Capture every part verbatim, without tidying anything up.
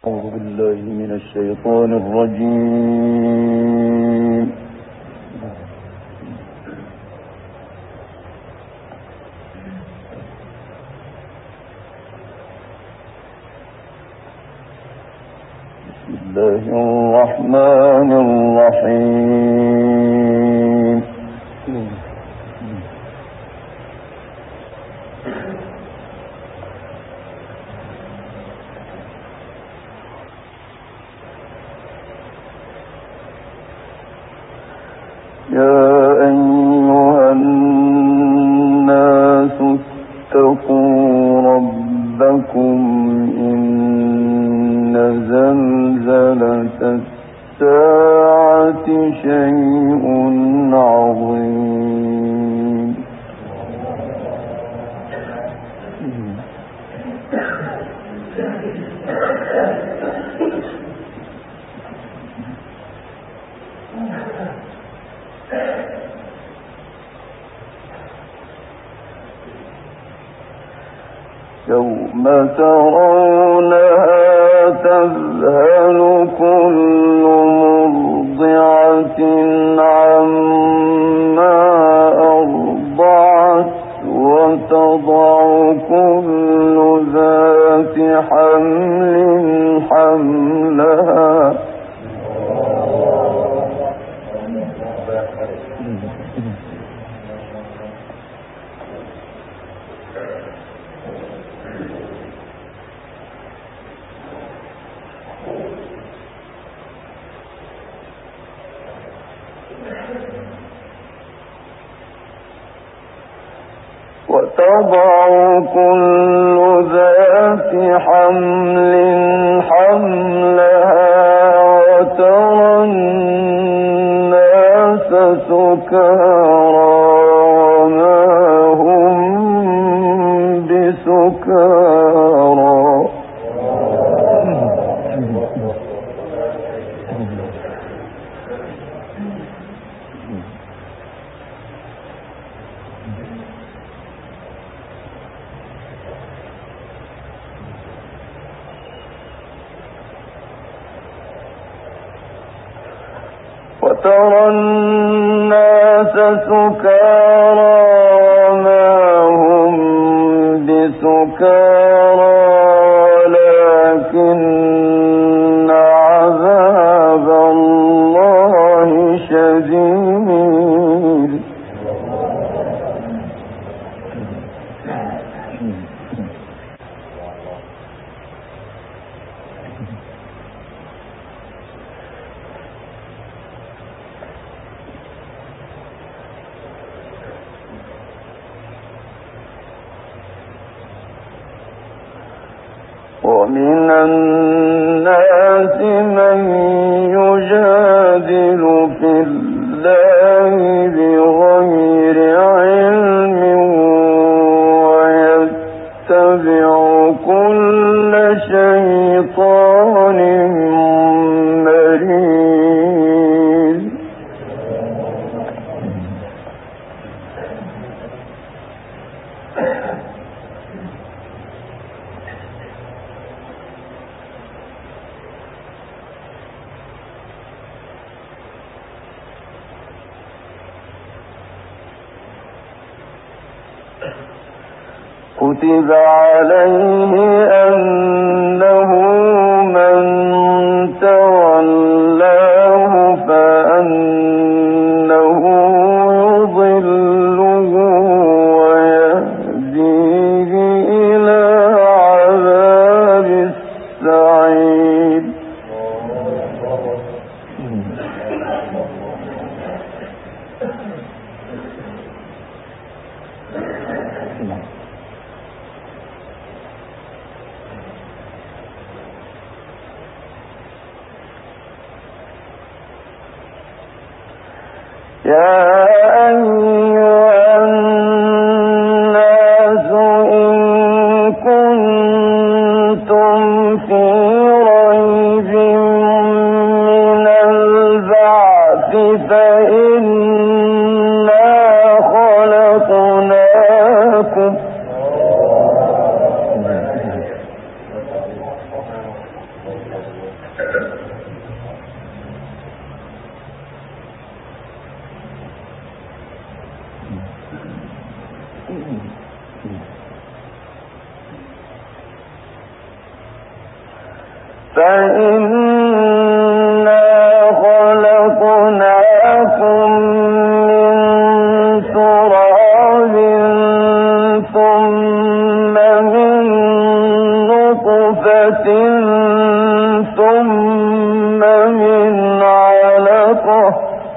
أعوذ بالله من الشيطان الرجيم. بسم الله الرحمن الرحيم. يا أيها الناس اتقوا ربكم إن زلزلة الساعة شيء عظيم. يوم ترونها تذهل كل مرضعة عما أرضعت وتضع كل ذات حمل حملها وتضع كل ذات حمل حملها وترى الناس سكارى وما هم بسكارى وترى الناس سكارى وما هم بسكارى ولكن عذاب الله شديد. ومن الناس من يجادل في الله بغير علم ويتبع كل شيطان مريد. كتب عليه أنه من تولاه فأنه يضله ويهديه إلى عذاب السعير. يا أيها الناس إن كنتم في ريب من البعث فإنا خلقناكم فإنا خلقناكم من تراب ثم من نطفة ثم من علقة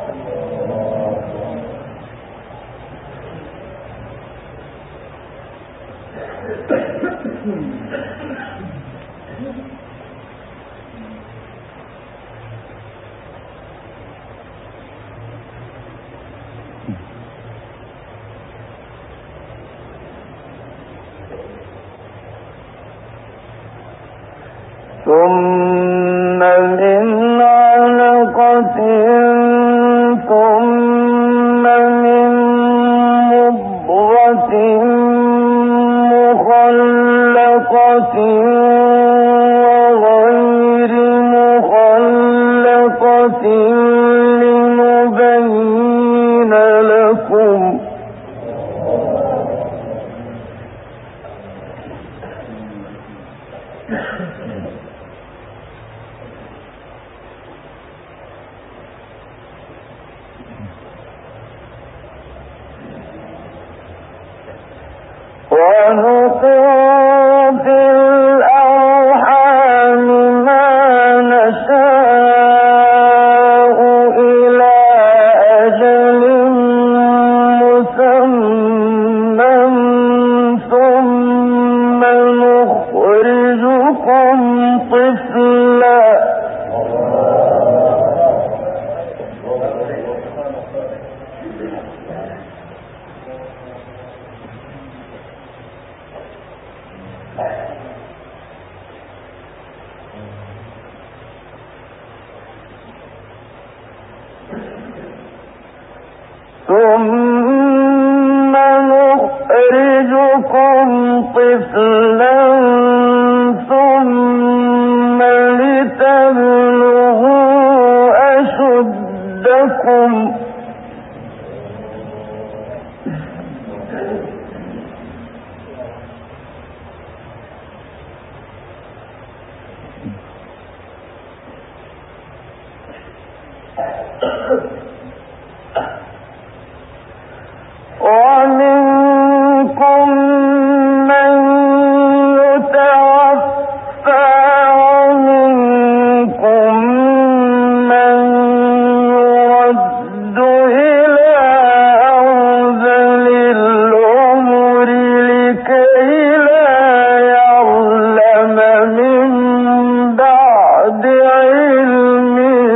ثم من علقة ثم من مضغة مخلقة وغير مخلقة لنبين لكم ونقر في الأرحام ما نشاء إلى أجل مسمى ثم نخرجكم طفلا ثم نخرجكم طفلا ثم لتبلغوا أشدكم ومنكم من يتوفى ومنكم من يرد إلى أرذل العمر لكي لا يعلم من بعد علم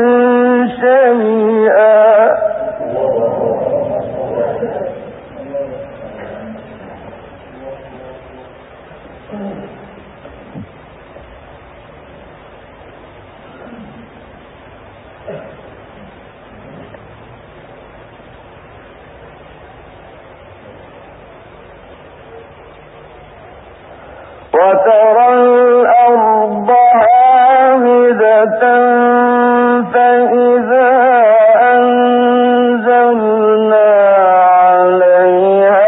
شيئا وترى الأرض هامدة فإذا أنزلنا عليها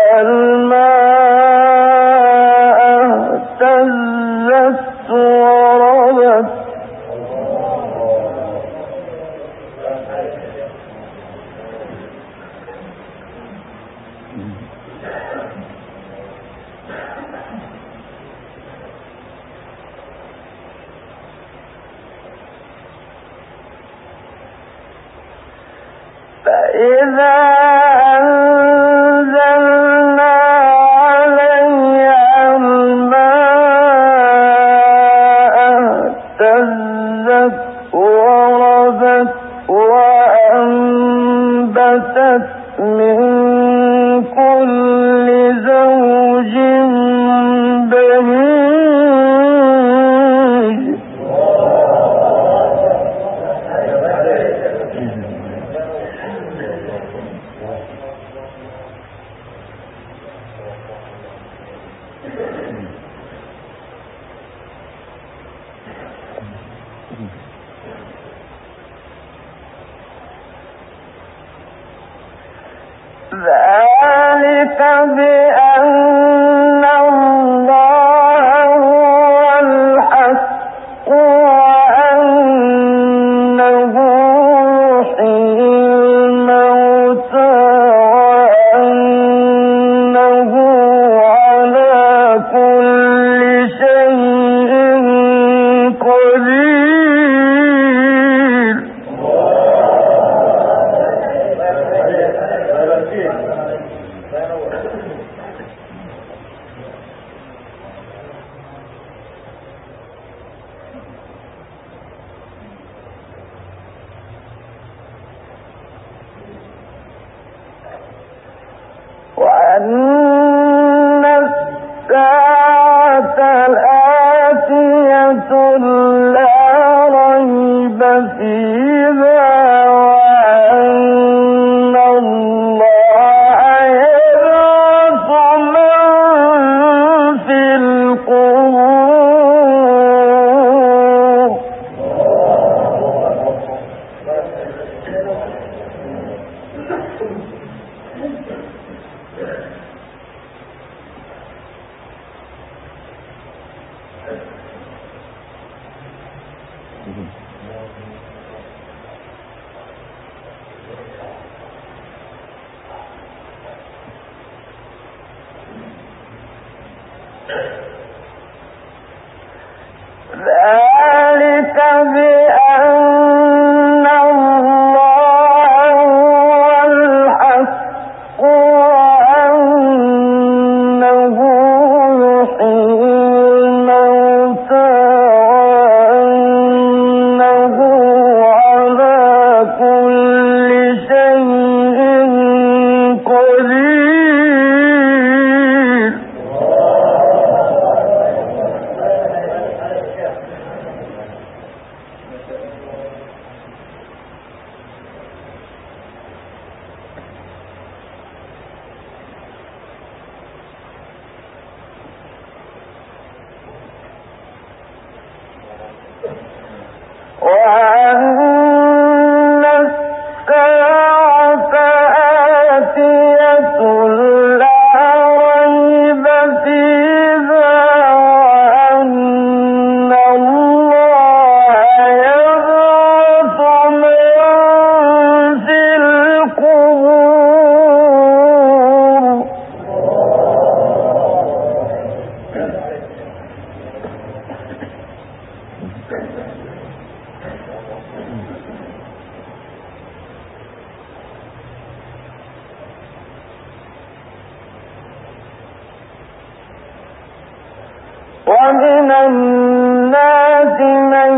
الماء اهتزت وربت فإذا أنزلنا عليها الماء اهتزت وربت وأنبتت من كل زوج بهيج ذلك بأن الله هو الحق ذلك بأن الله هو الحق وأنه يحيي الموتى وأنه على كل شيء قدير. وأن الساعة آتية لا ريب فيها وأن الله يبعث من في القبور. ومن الناس من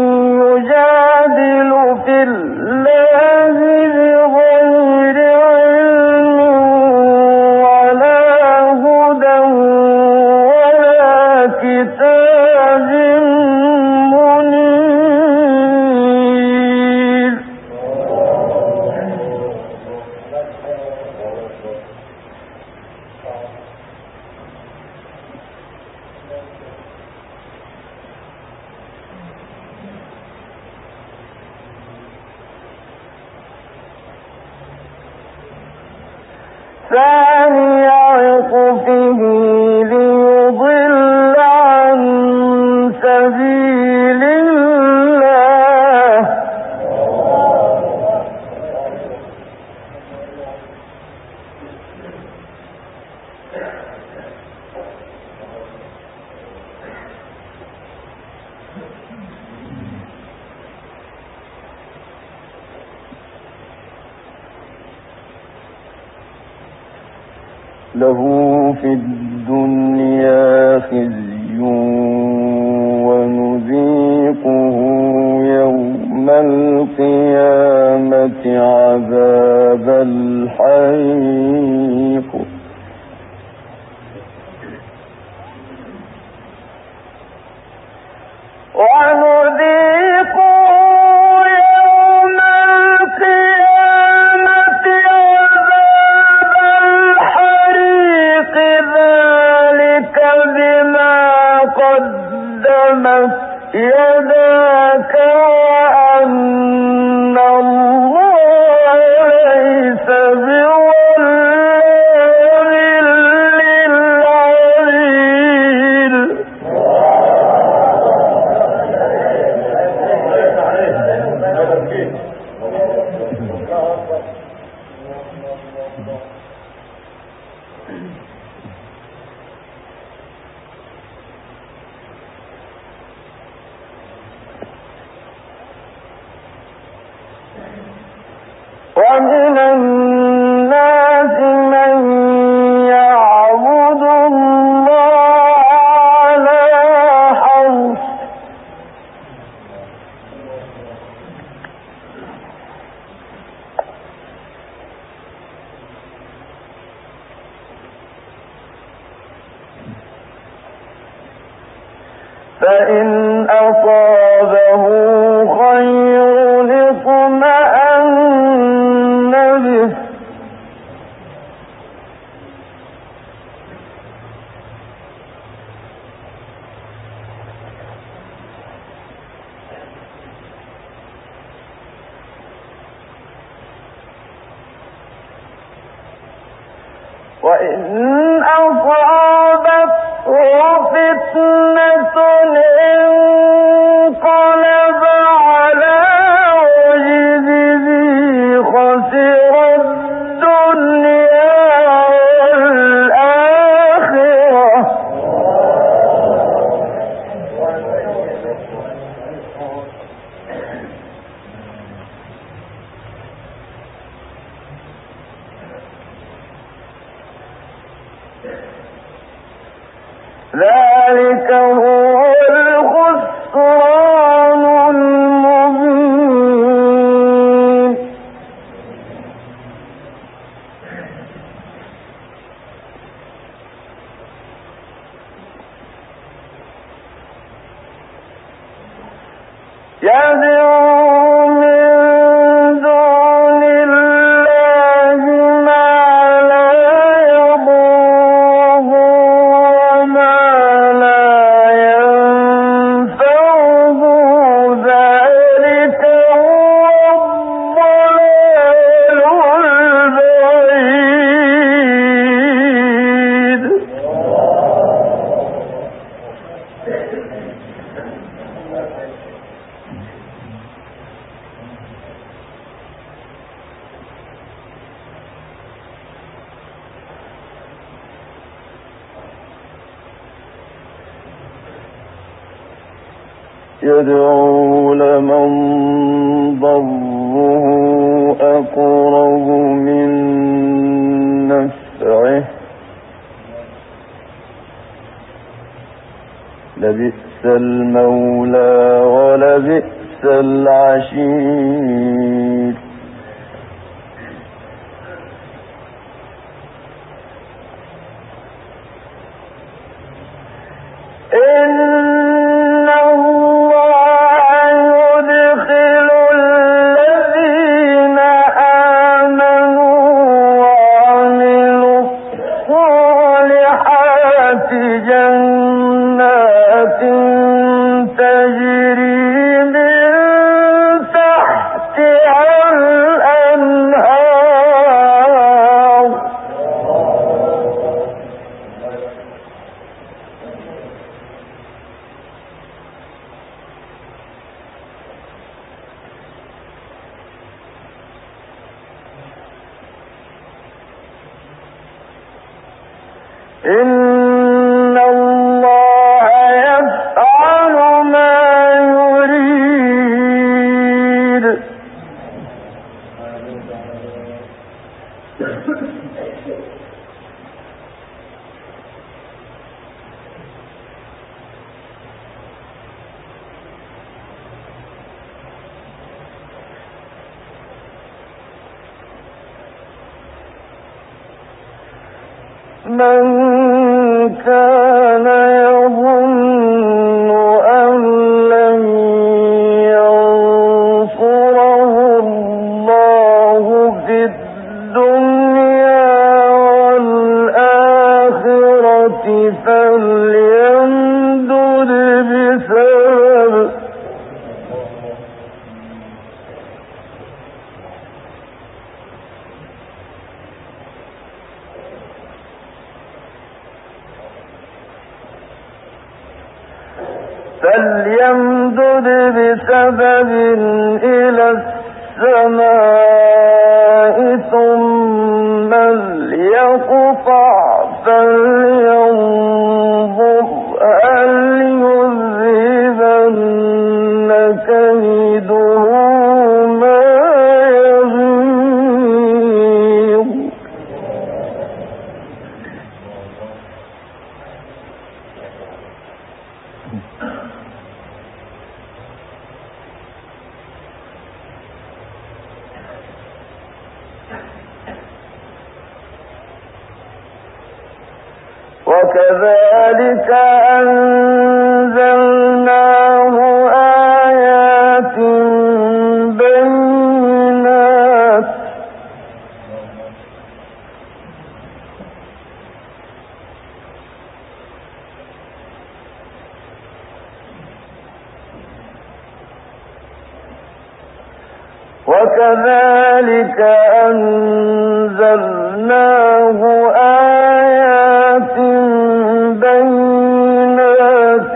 يجادل في الله بغير علم ولا هدى ولا كتاب منير. ثاني عطفه ليضل عن سبيل الله. له في الدنيا خزي ونذيقه يوم القيامة عذاب الحريق. ونذيقه يوم القيامة عذاب الحريق ذلك بما قدمت يداك وأن الله ليس بظلام للعبيد. ومن الناس من يعبد الله على حرف فإن أصابه خير اطمأن به وإن أصابته فتنة يدعو لمن ضره أقرب من نفعه لبئس المولى ولبئس العشير. إن الله يفعل ما يريد. من كان يظن أن لن ينصره الله في الدنيا والآخرة فليمدد بسبب فليمدد بسبب إلى السماء ثم ليقطع فلينظر هل يذهبن كيده ما يغيظ. وكذلك أنزلناه آيات بينات وكذلك أنزلناه آيات بينات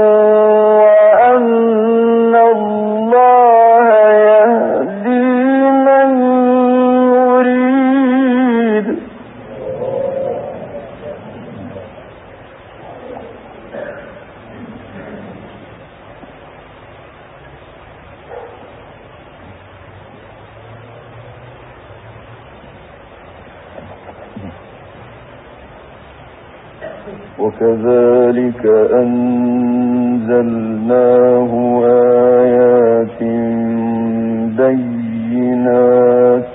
وأن الله يهدي من يريد. وكذلك أنزلناه آيات بينات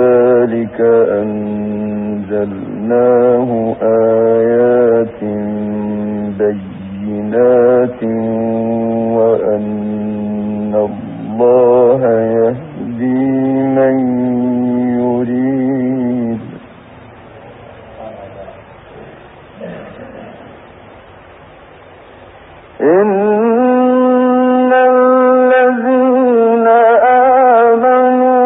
وكذلك أنزلناه آيات آيَاتٍ وَأَنَّ اللَّهَ يَهْدِي مَن يُرِيدُ إِنَّ الَّذِينَ آمَنُوا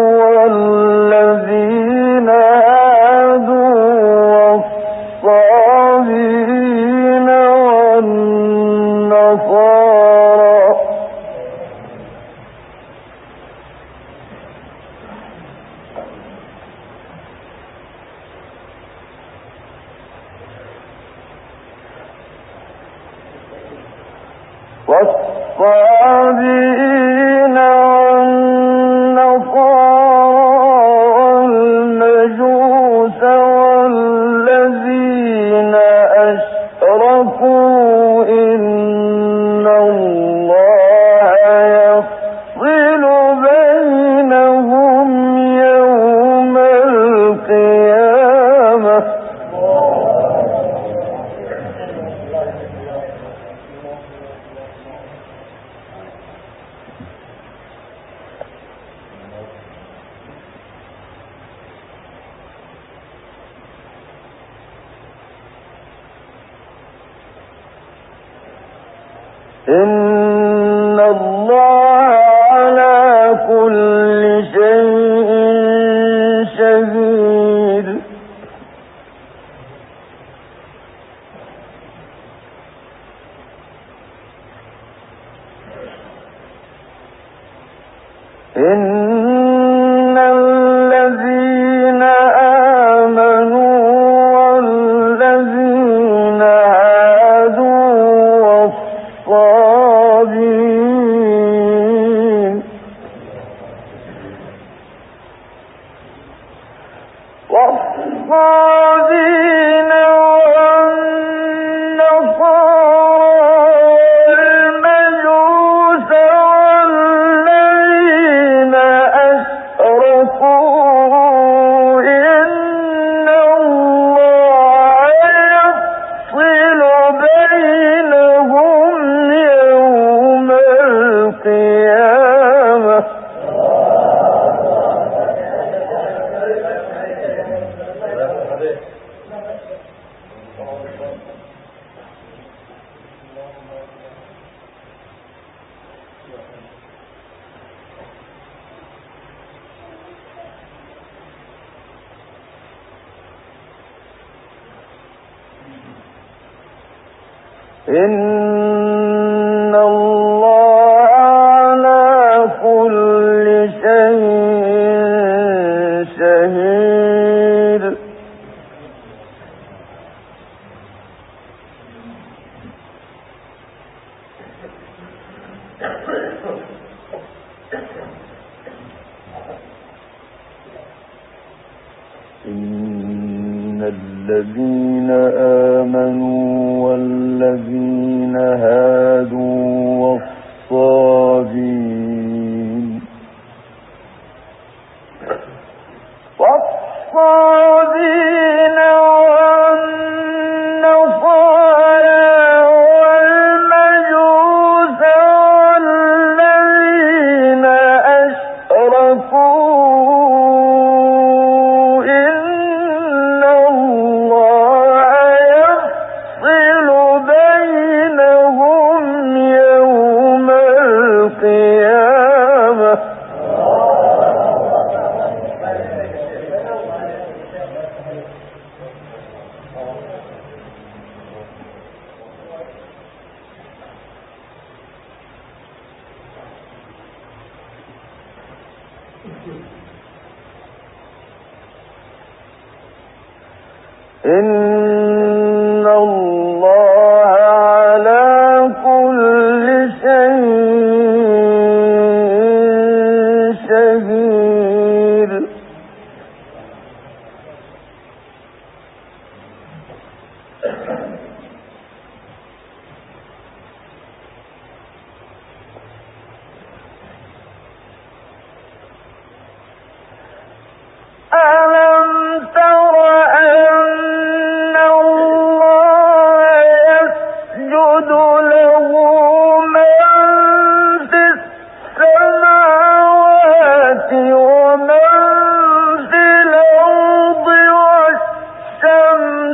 وَالَّذِينَ هَادُوا وَالصَّابِئِينَ وَالنَّصَارَىٰ والصابئين والنصارى والمجوس والذين أشركوا إن الله يفصل بينهم يوم القيامة إن الله على كل شيء شهيد إن الذين آمنوا والذين هادوا والصابئين والصابئين والنصارى والمجوس والذين أشركوا إن الله يفصل بينهم يوم القيامة إن الله على كل شيء شهيد إن الذين آمنوا والذين هادوا والصابئين والصابئين والنصارى والمجوس والذين أشركوا إن الله يفصل بينهم يوم القيامة إن الله على كل شيء شهيد ألم تر أن الله يسجد له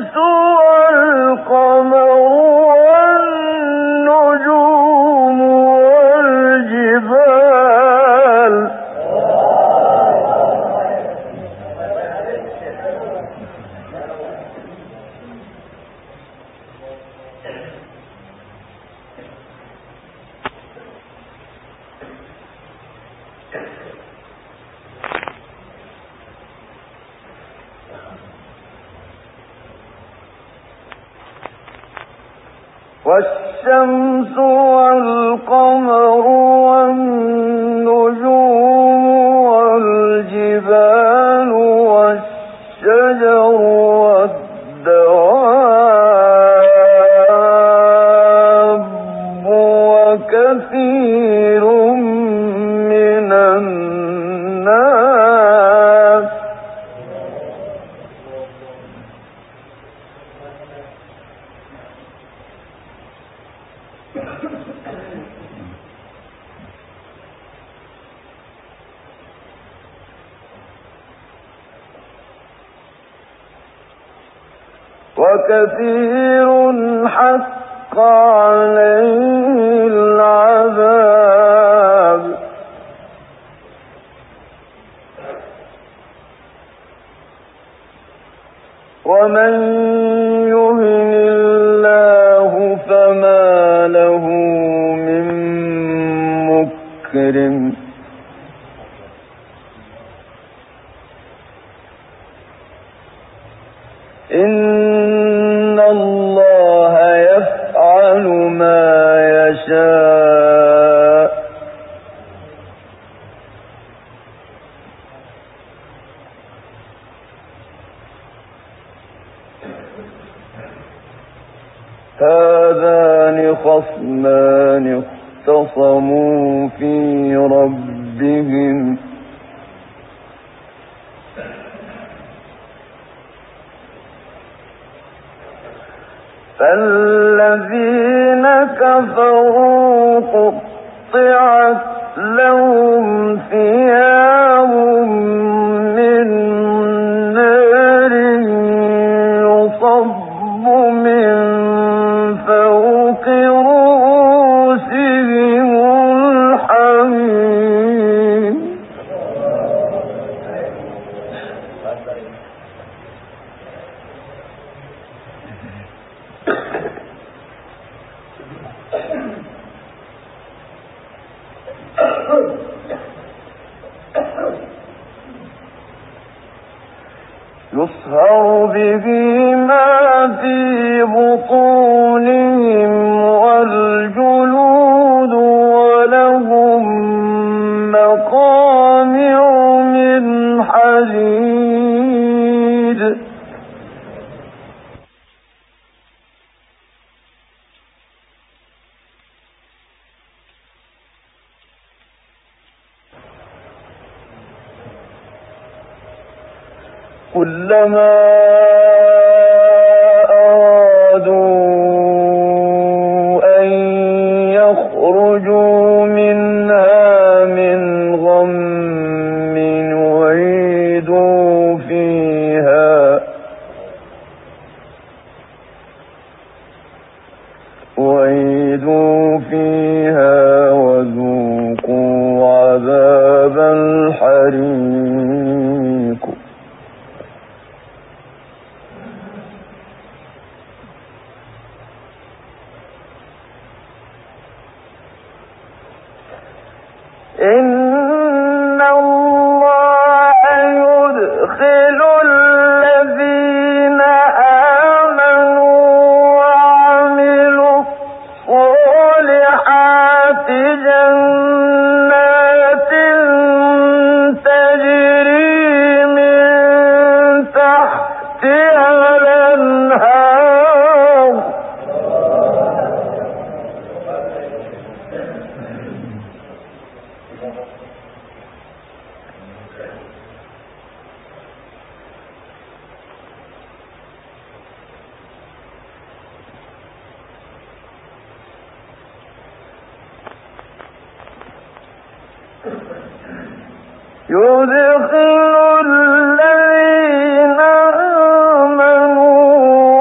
والشمس والقمر والنجوم والجبال والشجر والدواب وكثير من الناس وكثير حق عليه العذاب ومن يهن الله فما له من مكرم إن الله يفعل ما يشاء هذان خصمان اختصموا في ربهم فالذين كفروا قطعت لهم ثياب من نار يصب من فوق رؤوسهم الحميم يصهر به ما في بطونهم والجلود ولهم مقامع من حديد كلما أرادوا أن يخرجوا منها من غم أعيدوا فيها أعيدوا فيها وذوقوا عذاب الحريق إن الله يدخل الذين آمنوا وعملوا الصالحات جنات تجري من تحتها الأنهار يدخل الذين آمنوا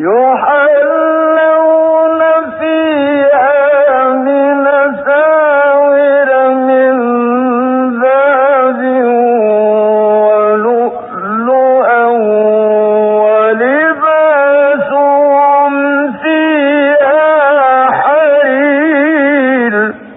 يحلون فيها من أساور من ذهب ولؤلؤا ولباسهم فيها حرير.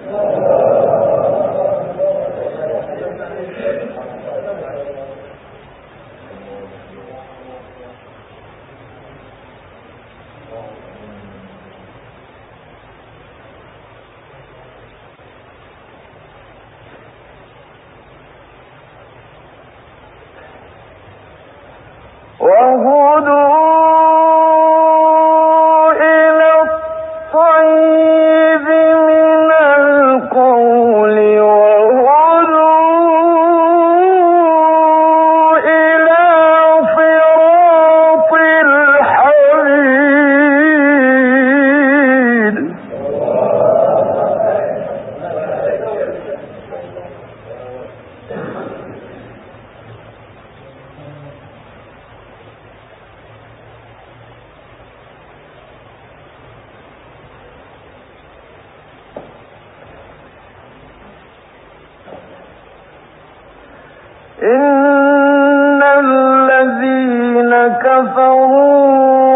وهدوا إلى الطيب من القول وهدوا إلى صراط الحميد. إن الذين كفروا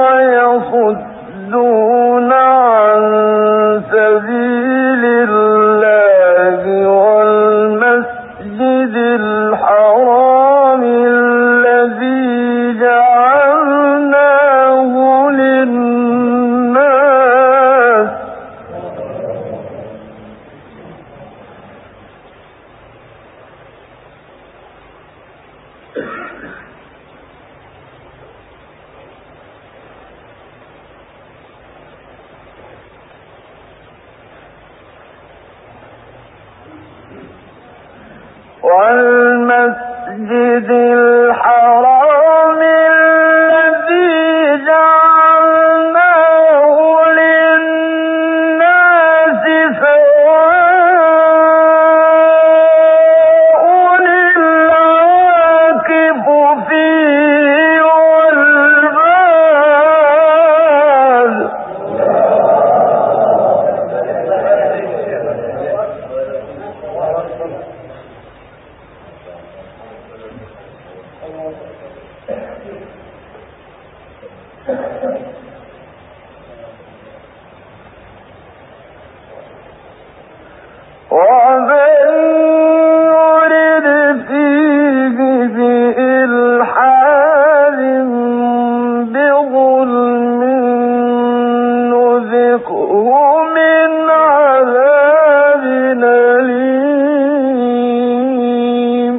ويصدون عن سبيل الله والمسجد الحرام الذي جعلناه للناس والمسجد الحرام الذي جعلناه للناس سواء العاكف فيه والباد. ومن يرد فيه بإلحاد بظلم نذقه من عذاب أليم.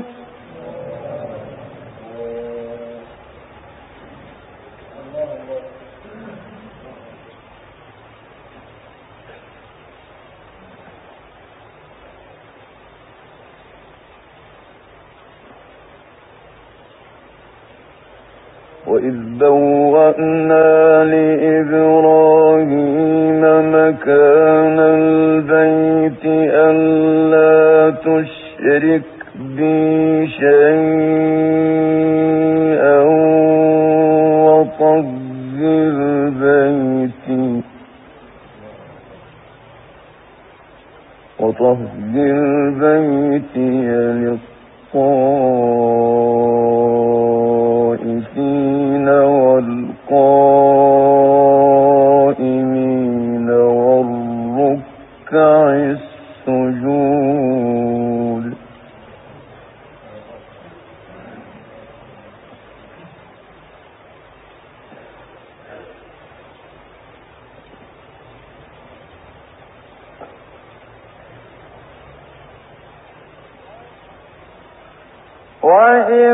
وإذ بوأنا لإبراهيم مكان البيت ألا تشرك بي شيئا وطهر بيتي وطهر بيتي للطائفين والقائمين والركع السجود. وإذ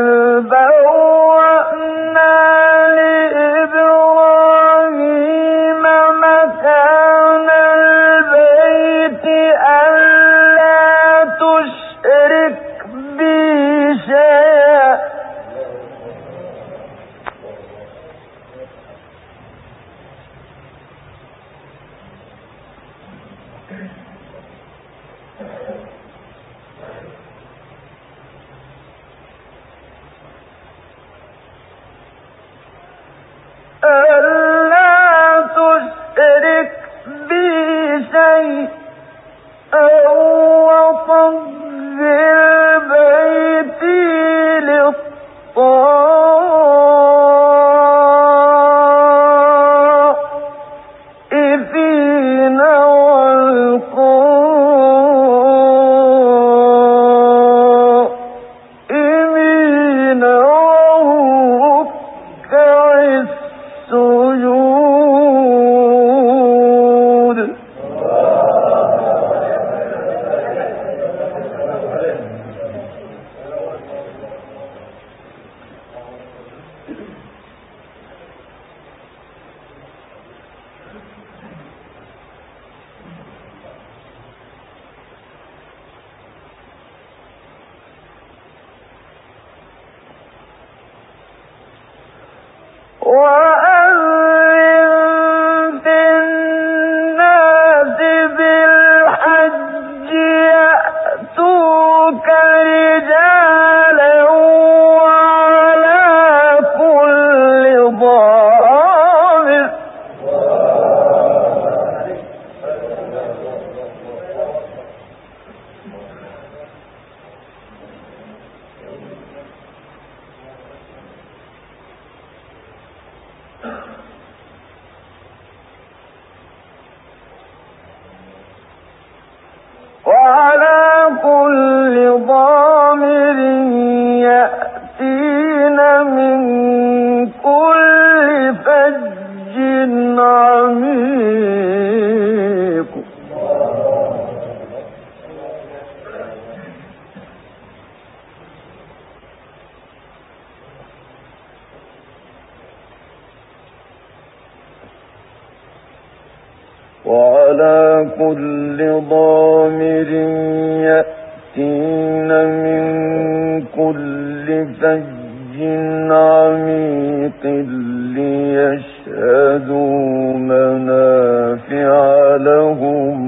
بوأنا لإبراهيم مكان البيت ألا تشرك بي شيئا ألا وعلى كل ضامر يأتين من كل فج عميق ليشهدوا منافع لهم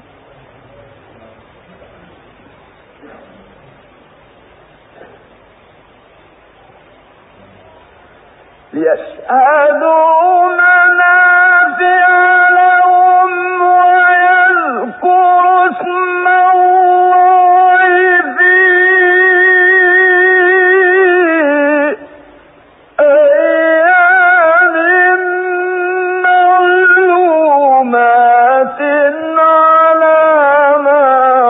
ليشهدوا منافع لهم ويذكروا اسم الله في أيام معلومات على ما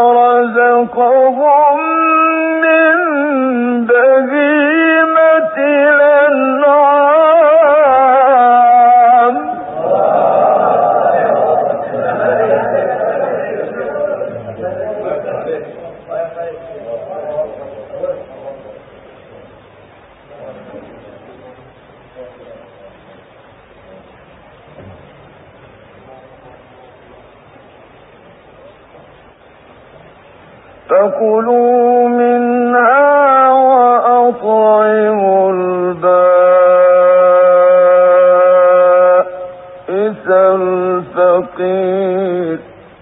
رزقهم من بهيمة الأنعام. فكلوا منها وأطعموا البائس الفقير.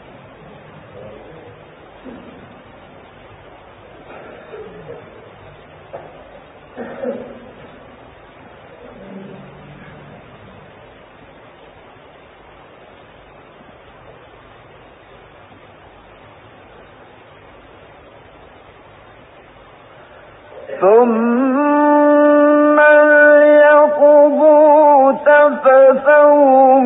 ثم ليقضوا تفثهم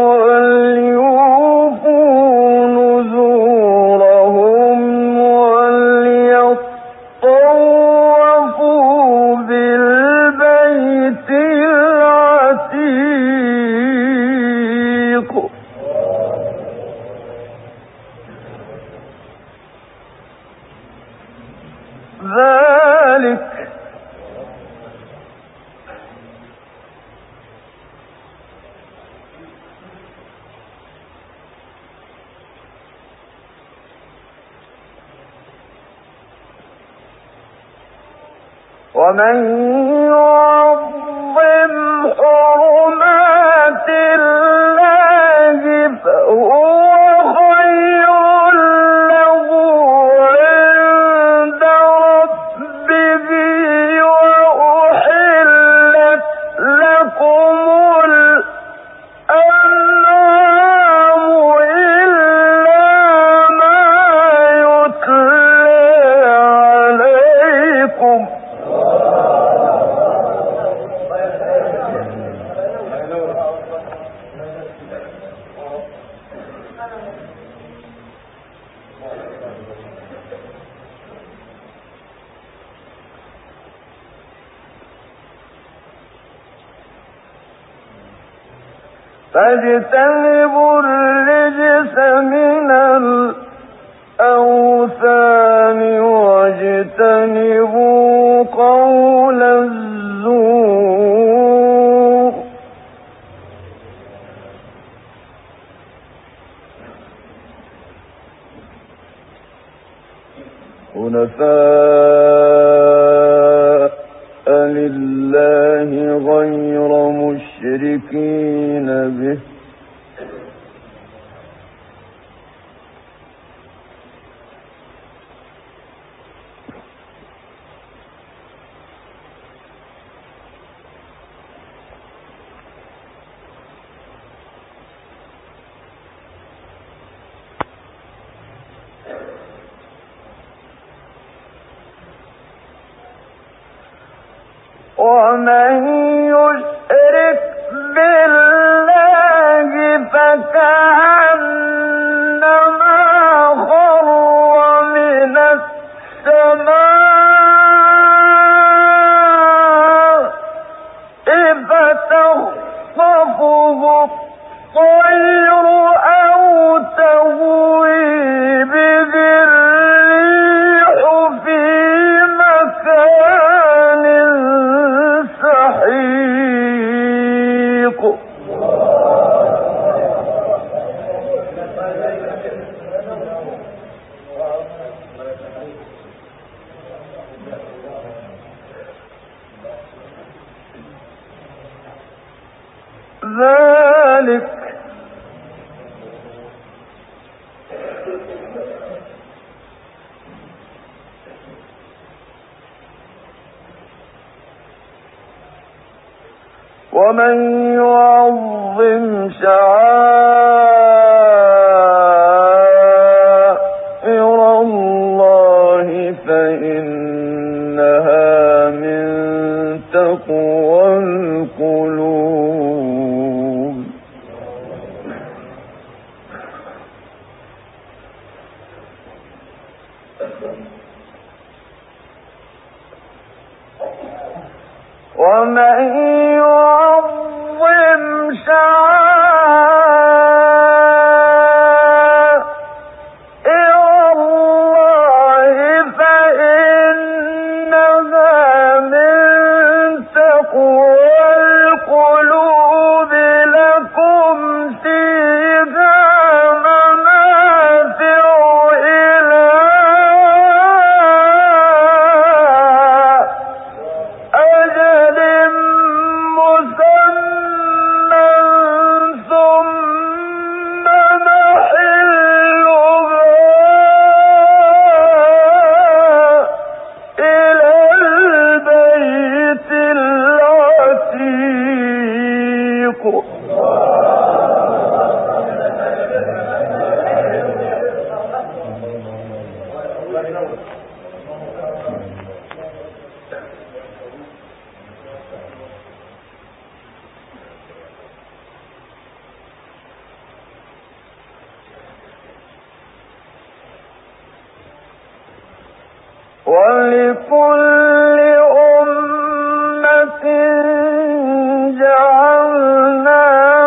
وليوفوا نذورهم وليطوفوا بالبيت العتيق. ذلك ومن يعظم حرمات الله فهو خير له عند ربه وأحلت لكم الأنعام إلا ما يتلى عليكم. فاجتنبوا الرجس من الأوثان واجتنبوا قول الزور. حنفاء لله غير مشركين مشركين به ومن يشرك بالله فكأنما خر من السماء فتخطفه الطير أو تهوي به الريح في مكان سحيق ذلك ومن يعظم شعائر الله فإنها من تقوى القلوب ومن يعظم شعائر الله فإنها من تقوى القلوب لكم فيها منافع إلى أجل مسمى ثم محلها إلى البيت العتيق ولكل أمة جعلنا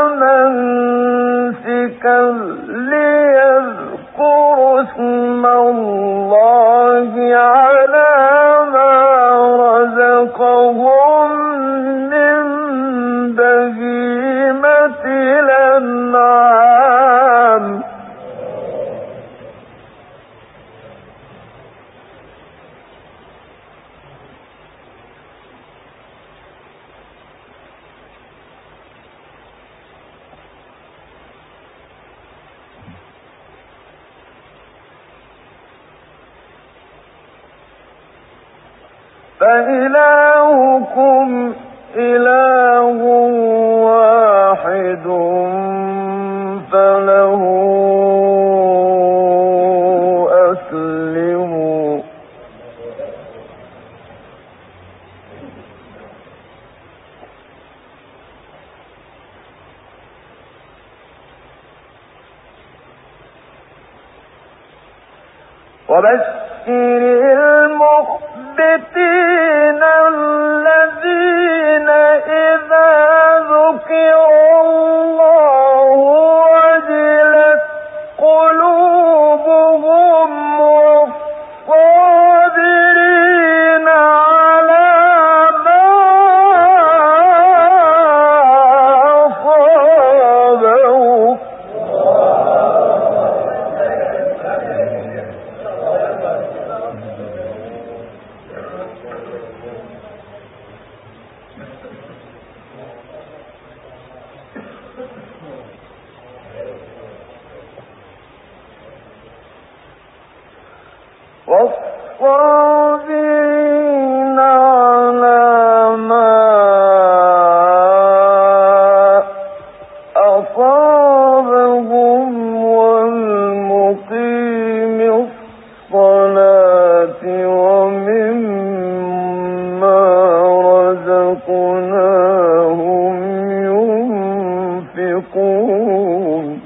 منسكا ليذكروا اسم الله على ما رزقهم من بهيمة الأنعام فإلهكم إله واحد فله أسلموا وبشر المخبتين الذين إذا ذكر الله وجلت قلوبهم والصابرين على ما أصابهم والصابرين على ما أصابهم والمقيم الصلاة ومما رزقناهم ينفقون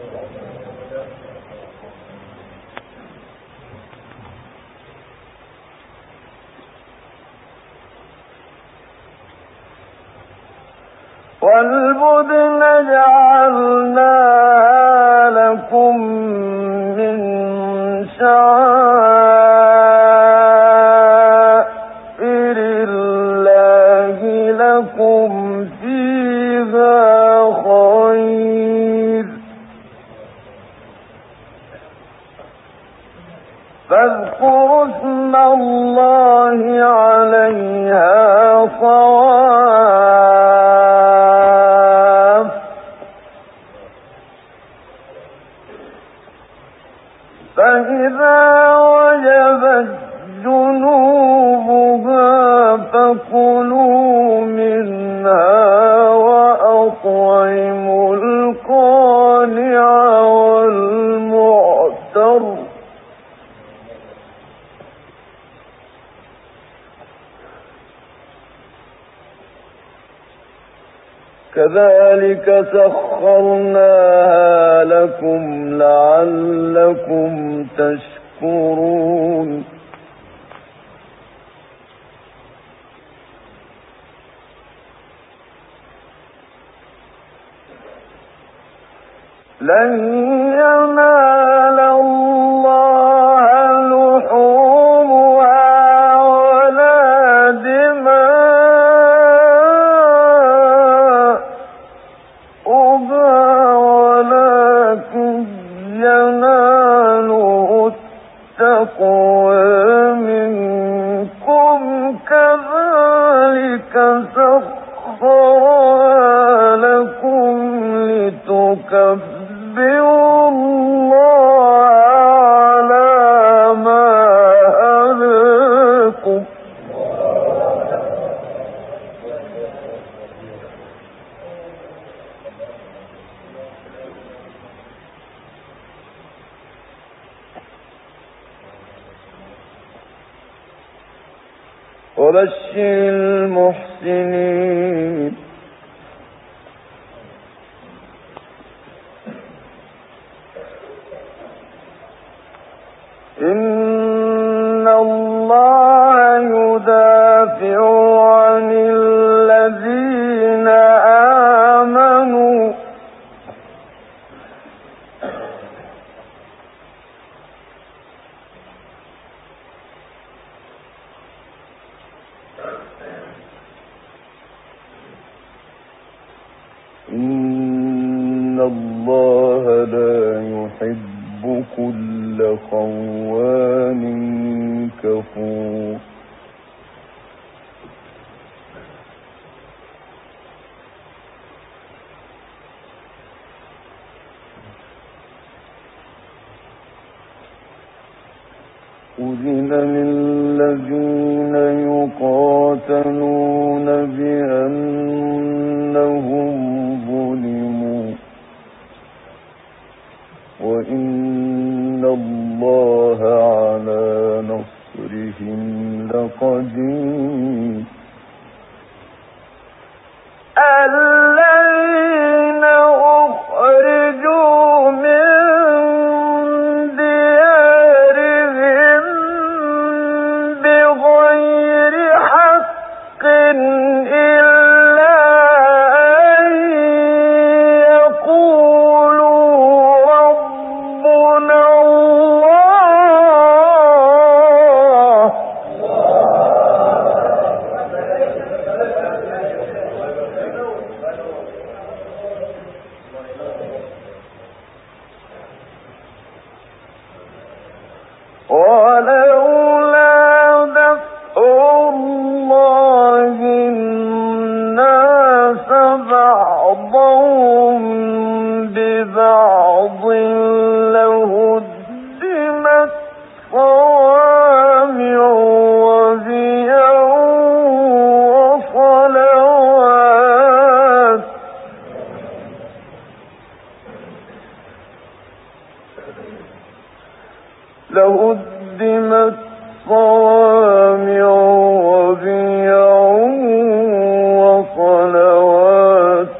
والبدن جعلناها لكم من شعائر الله لكم فيها خير فاذكروا اسم الله عليها صواف فإذا وجبت جنوبها فكلوا منها وأطعموا القانع والمعتر كذلك سخرناها لكم لعلكم تشكرون لن ينال الله لحومها ولا دماؤها ولكن يناله التقوى منكم كذلك سخرها لكم لتكبروا الله على ما هداكم وبشر المحسنين إن الله يدافع عن الذين آمنوا إن الله لا يحب كل خوان كفور أذن للذين يقاتلون بأنهم ظلموا وإن الله على نصرهم لقدير الذين أخرجوا من ديارهم بغير حق إلا أن يقولوا ربنا الله ولولا دفع الله الناس بعضهم ببعض لهدمت صوامع وبيع وصلوات لهدمت صوامع وبيع وصلوات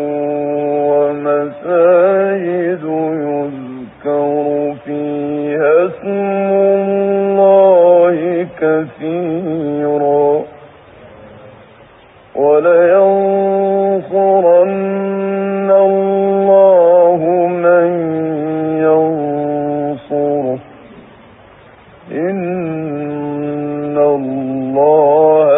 ومساجد يذكر فيها اسم الله كثيرا ولينصرن الله من ينصره إن الله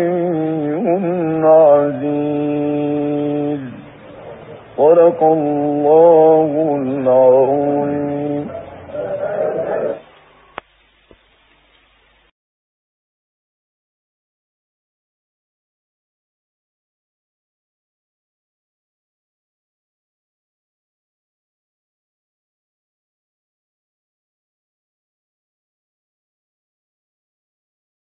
لقوي عزيز. صدق الله